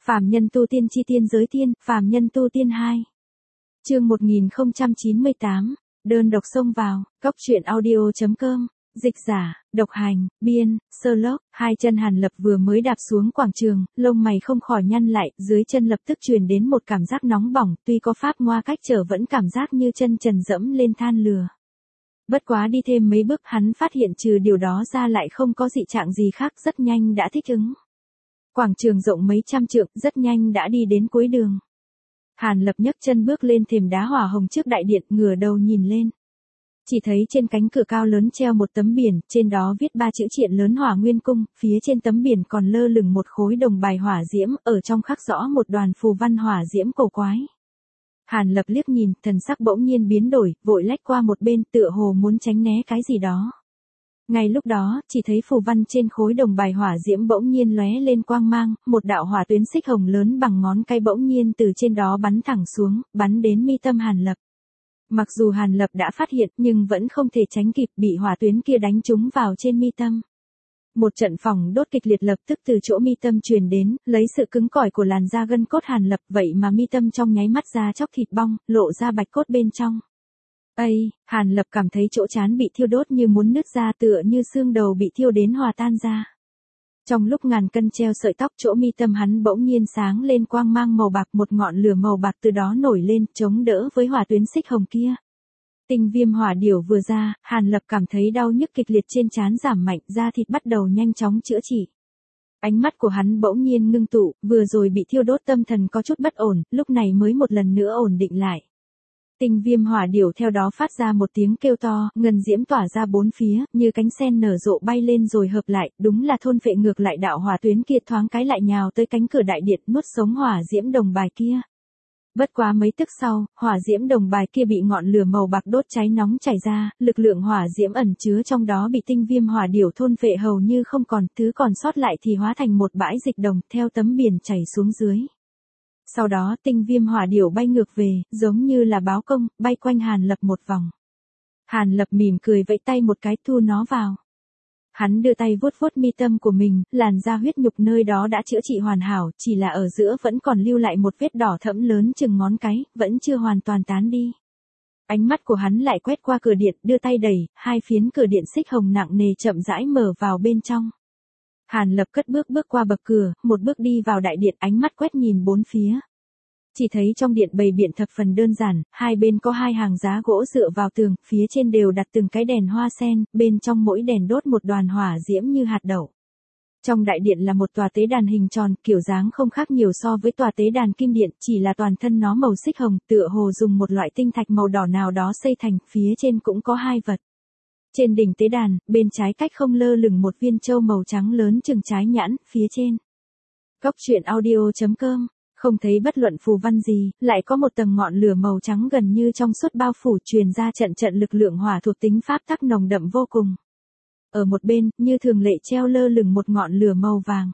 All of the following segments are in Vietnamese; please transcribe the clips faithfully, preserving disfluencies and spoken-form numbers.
Phàm nhân tu tiên chi tiên giới tiên, phàm nhân tu tiên hai. Chương một nghìn không trăm chín mươi tám, đơn độc xông vào, góc truyện audio chấm com, dịch giả, độc hành, biên, sơ lốc, hai chân Hàn Lập vừa mới đạp xuống quảng trường, lông mày không khỏi nhăn lại, dưới chân lập tức truyền đến một cảm giác nóng bỏng, tuy có pháp ngoa cách trở vẫn cảm giác như chân trần dẫm lên than lửa. Bất quá đi thêm mấy bước hắn phát hiện trừ điều đó ra lại không có dị trạng gì khác, rất nhanh đã thích ứng. Quảng trường rộng mấy trăm trượng, rất nhanh đã đi đến cuối đường. Hàn Lập nhấc chân bước lên thềm đá hỏa hồng trước đại điện, ngửa đầu nhìn lên. Chỉ thấy trên cánh cửa cao lớn treo một tấm biển, trên đó viết ba chữ triện lớn Hỏa Nguyên Cung, phía trên tấm biển còn lơ lửng một khối đồng bài hỏa diễm, ở trong khắc rõ một đoàn phù văn hỏa diễm cổ quái. Hàn Lập liếc nhìn, thần sắc bỗng nhiên biến đổi, vội lách qua một bên, tựa hồ muốn tránh né cái gì đó. Ngay lúc đó, chỉ thấy phù văn trên khối đồng bài hỏa diễm bỗng nhiên lóe lên quang mang, một đạo hỏa tuyến xích hồng lớn bằng ngón tay bỗng nhiên từ trên đó bắn thẳng xuống, bắn đến mi tâm Hàn Lập. Mặc dù Hàn Lập đã phát hiện, nhưng vẫn không thể tránh kịp, bị hỏa tuyến kia đánh trúng vào trên mi tâm. Một trận phỏng đốt kịch liệt lập tức từ chỗ mi tâm truyền đến, lấy sự cứng cỏi của làn da gân cốt Hàn Lập, vậy mà mi tâm trong nháy mắt da chóc thịt bong, lộ ra bạch cốt bên trong. Ây, Hàn Lập cảm thấy chỗ trán bị thiêu đốt như muốn nứt ra, tựa như xương đầu bị thiêu đến hòa tan ra. Trong lúc ngàn cân treo sợi tóc, chỗ mi tâm hắn bỗng nhiên sáng lên quang mang màu bạc, một ngọn lửa màu bạc từ đó nổi lên, chống đỡ với hỏa tuyến xích hồng kia. Tinh viêm hỏa điểu vừa ra, Hàn Lập cảm thấy đau nhức kịch liệt trên trán giảm mạnh, da thịt bắt đầu nhanh chóng chữa trị. Ánh mắt của hắn bỗng nhiên ngưng tụ, vừa rồi bị thiêu đốt tâm thần có chút bất ổn, lúc này mới một lần nữa ổn định lại. Tinh viêm hỏa điểu theo đó phát ra một tiếng kêu to, ngân diễm tỏa ra bốn phía, như cánh sen nở rộ bay lên rồi hợp lại, đúng là thôn phệ ngược lại đạo hỏa tuyến kia, thoáng cái lại nhào tới cánh cửa đại điện, nuốt sống hỏa diễm đồng bài kia. Bất quá mấy tức sau, hỏa diễm đồng bài kia bị ngọn lửa màu bạc đốt cháy nóng chảy ra, lực lượng hỏa diễm ẩn chứa trong đó bị tinh viêm hỏa điểu thôn phệ hầu như không còn, thứ còn sót lại thì hóa thành một bãi dịch đồng, theo tấm biển chảy xuống dưới. Sau đó tinh viêm hỏa điểu bay ngược về, giống như là báo công, bay quanh Hàn Lập một vòng. Hàn Lập mỉm cười vẫy tay một cái, thu nó vào. Hắn đưa tay vuốt vuốt mi tâm của mình, làn da huyết nhục nơi đó đã chữa trị hoàn hảo, chỉ là ở giữa vẫn còn lưu lại một vết đỏ thẫm lớn chừng ngón cái, vẫn chưa hoàn toàn tán đi. Ánh mắt của hắn lại quét qua cửa điện, đưa tay đẩy, hai phiến cửa điện xích hồng nặng nề chậm rãi mở vào bên trong. Hàn Lập cất bước bước qua bậc cửa, một bước đi vào đại điện, ánh mắt quét nhìn bốn phía. Chỉ thấy trong điện bày biện thập phần đơn giản, hai bên có hai hàng giá gỗ dựa vào tường, phía trên đều đặt từng cái đèn hoa sen, bên trong mỗi đèn đốt một đoàn hỏa diễm như hạt đậu. Trong đại điện là một tòa tế đàn hình tròn, kiểu dáng không khác nhiều so với tòa tế đàn kim điện, chỉ là toàn thân nó màu xích hồng, tựa hồ dùng một loại tinh thạch màu đỏ nào đó xây thành, phía trên cũng có hai vật. Trên đỉnh tế đàn, bên trái cách không lơ lửng một viên châu màu trắng lớn chừng trái nhãn, phía trên. Góc truyện audio chấm com, không thấy bất luận phù văn gì, lại có một tầng ngọn lửa màu trắng gần như trong suốt bao phủ, truyền ra trận trận lực lượng hỏa thuộc tính pháp tắc nồng đậm vô cùng. Ở một bên, như thường lệ treo lơ lửng một ngọn lửa màu vàng.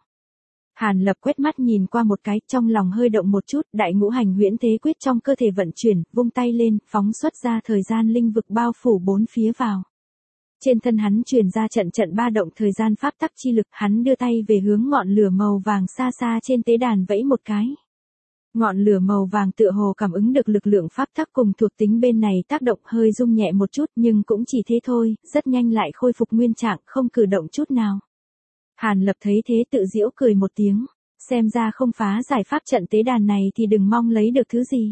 Hàn Lập quét mắt nhìn qua một cái, trong lòng hơi động một chút, đại ngũ hành huyễn thế quyết trong cơ thể vận chuyển, vung tay lên, phóng xuất ra thời gian linh vực bao phủ bốn phía vào. Trên thân hắn truyền ra trận trận ba động thời gian pháp tắc chi lực, hắn đưa tay về hướng ngọn lửa màu vàng xa xa trên tế đàn vẫy một cái. Ngọn lửa màu vàng tựa hồ cảm ứng được lực lượng pháp tắc cùng thuộc tính bên này tác động, hơi rung nhẹ một chút, nhưng cũng chỉ thế thôi, rất nhanh lại khôi phục nguyên trạng, không cử động chút nào. Hàn Lập thấy thế tự giễu cười một tiếng, xem ra không phá giải pháp trận tế đàn này thì đừng mong lấy được thứ gì.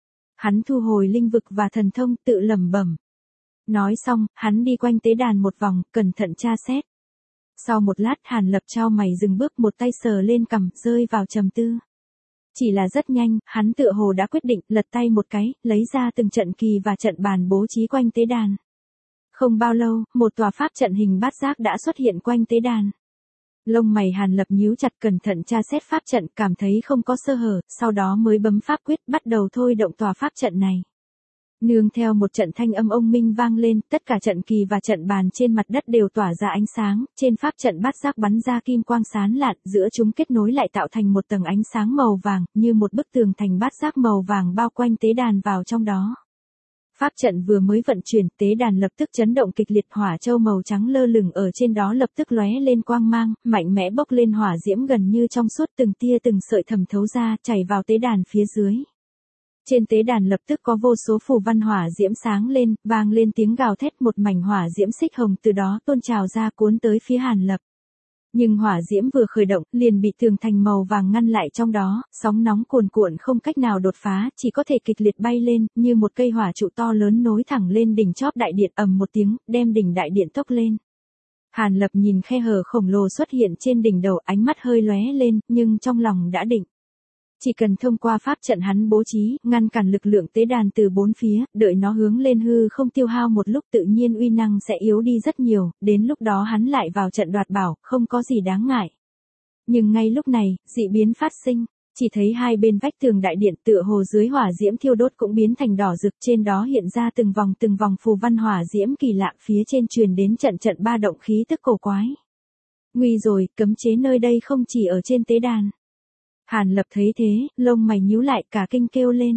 Hắn thu hồi linh vực và thần thông, tự lẩm bẩm. Nói xong, hắn đi quanh tế đàn một vòng, cẩn thận tra xét. Sau một lát Hàn Lập chau mày dừng bước, một tay sờ lên cằm, rơi vào trầm tư. Chỉ là rất nhanh, hắn tựa hồ đã quyết định, lật tay một cái, lấy ra từng trận kỳ và trận bàn bố trí quanh tế đàn. Không bao lâu, một tòa pháp trận hình bát giác đã xuất hiện quanh tế đàn. Lông mày Hàn Lập nhíu chặt, cẩn thận tra xét pháp trận, cảm thấy không có sơ hở, sau đó mới bấm pháp quyết, bắt đầu thôi động tòa pháp trận này. Nương theo một trận thanh âm ông minh vang lên, tất cả trận kỳ và trận bàn trên mặt đất đều tỏa ra ánh sáng, trên pháp trận bát giác bắn ra kim quang sáng lạn, giữa chúng kết nối lại tạo thành một tầng ánh sáng màu vàng, như một bức tường thành bát giác màu vàng bao quanh tế đàn vào trong đó. Pháp trận vừa mới vận chuyển, tế đàn lập tức chấn động kịch liệt, hỏa châu màu trắng lơ lửng ở trên đó lập tức lóe lên quang mang, mạnh mẽ bốc lên hỏa diễm gần như trong suốt, từng tia từng sợi thẩm thấu ra, chảy vào tế đàn phía dưới. Trên tế đàn lập tức có vô số phù văn hỏa diễm sáng lên, vang lên tiếng gào thét, một mảnh hỏa diễm xích hồng từ đó tuôn trào ra cuốn tới phía Hàn Lập. Nhưng hỏa diễm vừa khởi động, liền bị tường thành màu vàng ngăn lại trong đó, sóng nóng cuồn cuộn không cách nào đột phá, chỉ có thể kịch liệt bay lên, như một cây hỏa trụ to lớn nối thẳng lên đỉnh chóp đại điện, ầm một tiếng, đem đỉnh đại điện tốc lên. Hàn Lập nhìn khe hở khổng lồ xuất hiện trên đỉnh đầu, ánh mắt hơi lóe lên, nhưng trong lòng đã định. Chỉ cần thông qua pháp trận hắn bố trí, ngăn cản lực lượng tế đàn từ bốn phía, đợi nó hướng lên hư không tiêu hao một lúc, tự nhiên uy năng sẽ yếu đi rất nhiều, đến lúc đó hắn lại vào trận đoạt bảo, không có gì đáng ngại. Nhưng ngay lúc này, dị biến phát sinh, chỉ thấy hai bên vách tường đại điện tựa hồ dưới hỏa diễm thiêu đốt cũng biến thành đỏ rực, trên đó hiện ra từng vòng từng vòng phù văn hỏa diễm kỳ lạ, phía trên truyền đến trận trận ba động khí tức cổ quái. Nguy rồi, cấm chế nơi đây không chỉ ở trên tế đàn. Hàn Lập thấy thế, lông mày nhíu lại, cả kinh kêu lên.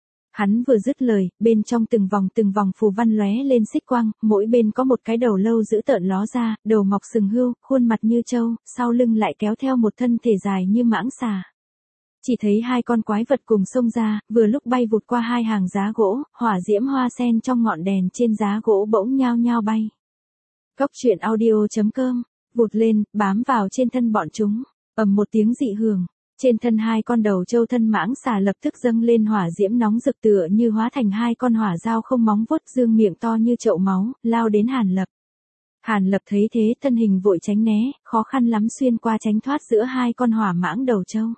Hắn vừa dứt lời, bên trong từng vòng từng vòng phù văn lóe lên xích quang, mỗi bên có một cái đầu lâu dữ tợn ló ra, đầu mọc sừng hươu, khuôn mặt như trâu, sau lưng lại kéo theo một thân thể dài như mãng xà. Chỉ thấy hai con quái vật cùng xông ra, vừa lúc bay vụt qua hai hàng giá gỗ, hỏa diễm hoa sen trong ngọn đèn trên giá gỗ bỗng nhao nhao bay. Góc truyện audio chấm com, vụt lên, bám vào trên thân bọn chúng, ầm một tiếng dị hưởng. Trên thân hai con đầu trâu thân mãng xà lập tức dâng lên hỏa diễm nóng rực, tựa như hóa thành hai con hỏa dao không móng vuốt, dương miệng to như chậu máu, lao đến Hàn Lập. Hàn Lập thấy thế, thân hình vội tránh né, khó khăn lắm xuyên qua tránh thoát giữa hai con hỏa mãng đầu trâu.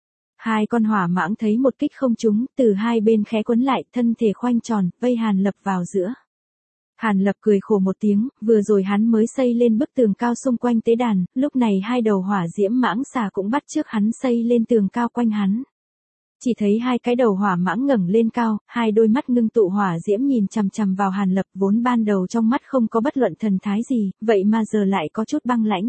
Hai con hỏa mãng thấy một kích không trúng, từ hai bên khẽ quấn lại, thân thể khoanh tròn, vây Hàn Lập vào giữa. Hàn Lập cười khổ một tiếng, vừa rồi hắn mới xây lên bức tường cao xung quanh tế đàn, lúc này hai đầu hỏa diễm mãng xà cũng bắt chước hắn xây lên tường cao quanh hắn. Chỉ thấy hai cái đầu hỏa mãng ngẩng lên cao, hai đôi mắt ngưng tụ hỏa diễm nhìn chằm chằm vào Hàn Lập, vốn ban đầu trong mắt không có bất luận thần thái gì, vậy mà giờ lại có chút băng lãnh.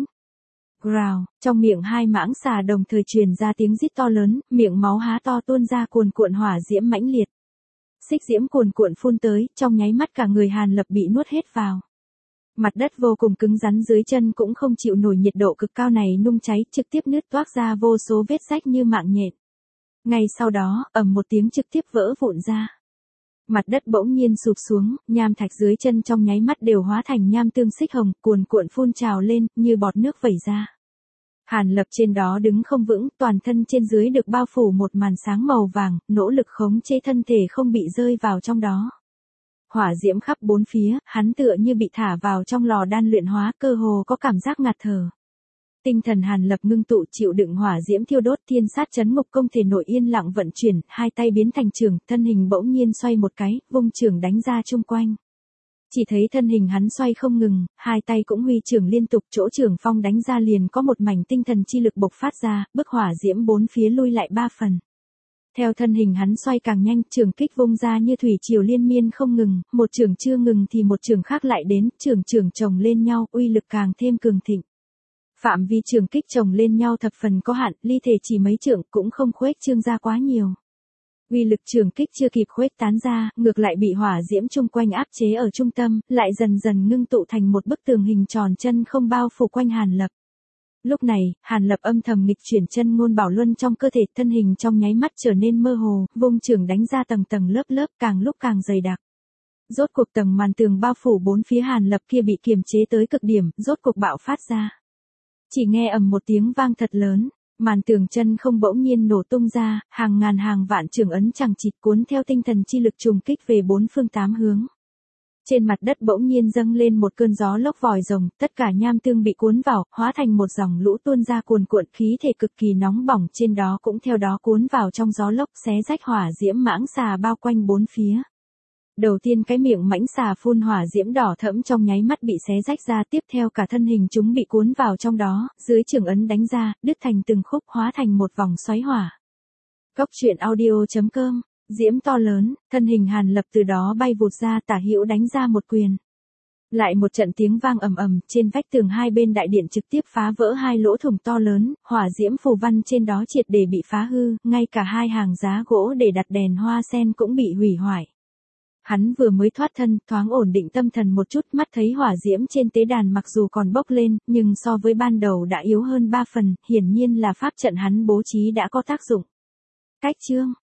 Growl, trong miệng hai mãng xà đồng thời truyền ra tiếng rít to lớn, miệng máu há to tuôn ra cuồn cuộn hỏa diễm mãnh liệt. Xích diễm cuồn cuộn phun tới, trong nháy mắt cả người Hàn Lập bị nuốt hết vào. Mặt đất vô cùng cứng rắn dưới chân cũng không chịu nổi nhiệt độ cực cao này nung cháy, trực tiếp nứt toác ra vô số vết rách như mạng nhện. Ngay sau đó, ầm một tiếng trực tiếp vỡ vụn ra. Mặt đất bỗng nhiên sụp xuống, nham thạch dưới chân trong nháy mắt đều hóa thành nham tương xích hồng, cuồn cuộn phun trào lên, như bọt nước vẩy ra. Hàn Lập trên đó đứng không vững, toàn thân trên dưới được bao phủ một màn sáng màu vàng, nỗ lực khống chế thân thể không bị rơi vào trong đó. Hỏa diễm khắp bốn phía, hắn tựa như bị thả vào trong lò đan luyện hóa, cơ hồ có cảm giác ngạt thở. Tinh thần Hàn Lập ngưng tụ chịu đựng hỏa diễm thiêu đốt, thiên sát chấn ngục công thể nội yên lặng vận chuyển, hai tay biến thành trường, thân hình bỗng nhiên xoay một cái, vung trường đánh ra chung quanh. Chỉ thấy thân hình hắn xoay không ngừng, hai tay cũng huy trường liên tục, chỗ trường phong đánh ra liền có một mảnh tinh thần chi lực bộc phát ra, bức hỏa diễm bốn phía lui lại ba phần. Theo thân hình hắn xoay càng nhanh, trường kích vung ra như thủy triều liên miên không ngừng, một trường chưa ngừng thì một trường khác lại đến, trường trường chồng lên nhau, uy lực càng thêm cường thịnh. Phạm vi trường kích chồng lên nhau thập phần có hạn, ly thể chỉ mấy trượng cũng không khuếch trương ra quá nhiều. Uy lực trường kích chưa kịp khuếch tán ra, ngược lại bị hỏa diễm chung quanh áp chế ở trung tâm, lại dần dần ngưng tụ thành một bức tường hình tròn chân không bao phủ quanh Hàn Lập. Lúc này, Hàn Lập âm thầm nghịch chuyển chân ngôn bảo luân trong cơ thể, thân hình trong nháy mắt trở nên mơ hồ, vung trường đánh ra tầng tầng lớp lớp, càng lúc càng dày đặc. Rốt cuộc tầng màn tường bao phủ bốn phía Hàn Lập kia bị kiềm chế tới cực điểm, rốt cuộc bạo phát ra. Chỉ nghe ầm một tiếng vang thật lớn, màn tường chân không bỗng nhiên nổ tung ra, hàng ngàn hàng vạn trường ấn chẳng chịt cuốn theo tinh thần chi lực trùng kích về bốn phương tám hướng. Trên mặt đất bỗng nhiên dâng lên một cơn gió lốc vòi rồng, tất cả nham tương bị cuốn vào, hóa thành một dòng lũ tuôn ra cuồn cuộn, khí thể cực kỳ nóng bỏng trên đó cũng theo đó cuốn vào trong gió lốc, xé rách hỏa diễm mãng xà bao quanh bốn phía. Đầu tiên cái miệng mãnh xà phun hỏa diễm đỏ thẫm trong nháy mắt bị xé rách ra, tiếp theo cả thân hình chúng bị cuốn vào trong đó, dưới trường ấn đánh ra, đứt thành từng khúc, hóa thành một vòng xoáy hỏa. Góc truyện audio chấm com, diễm to lớn, thân hình Hàn Lập từ đó bay vụt ra, tả hữu đánh ra một quyền. Lại một trận tiếng vang ầm ầm, trên vách tường hai bên đại điện trực tiếp phá vỡ hai lỗ thủng to lớn, hỏa diễm phù văn trên đó triệt để bị phá hư, ngay cả hai hàng giá gỗ để đặt đèn hoa sen cũng bị hủy hoại. Hắn vừa mới thoát thân, thoáng ổn định tâm thần một chút, mắt thấy hỏa diễm trên tế đàn mặc dù còn bốc lên, nhưng so với ban đầu đã yếu hơn ba phần, hiển nhiên là pháp trận hắn bố trí đã có tác dụng. Cách chương